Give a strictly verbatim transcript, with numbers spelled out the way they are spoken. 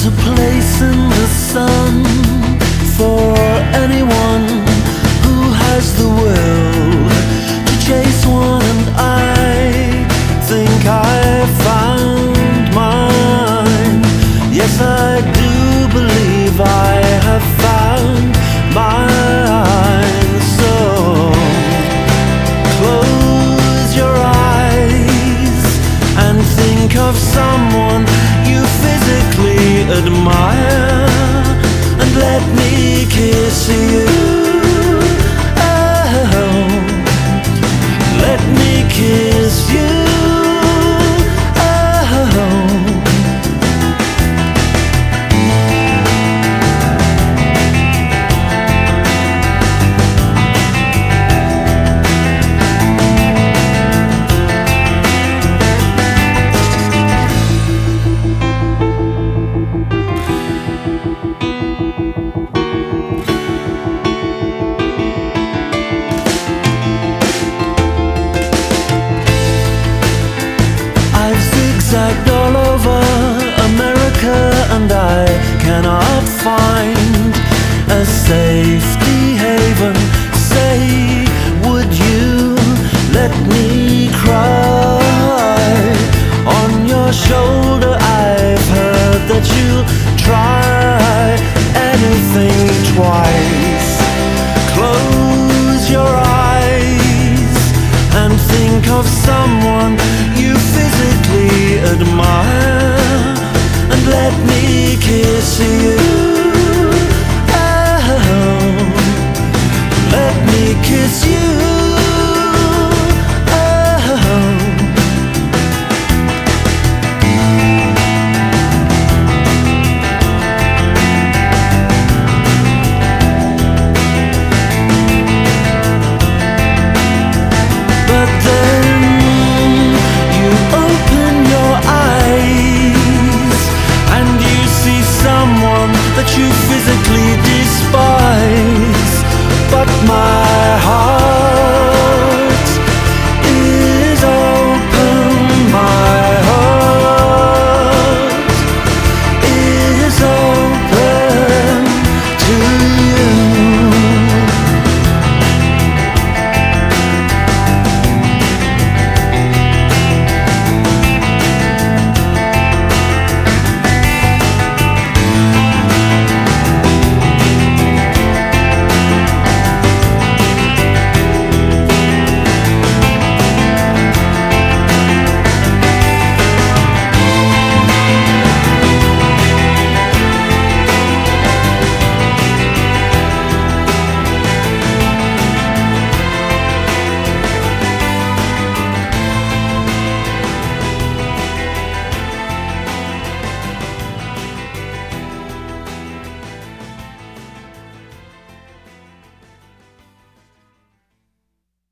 a place in the sun for anyone who has the will to chase one, and I think I found mine. Yes, I do believe I have found mine. So close your eyes and think of someone you physically admire, and let me kiss you. Oh, let me kiss you. Zigzagged all over America, and I cannot find a safety haven. Say, would you let me cry on your shoulder? I've heard that you'll try anything twice. Close your eyes and think of someone you physically admire, and let me kiss you. Oh, let me kiss you.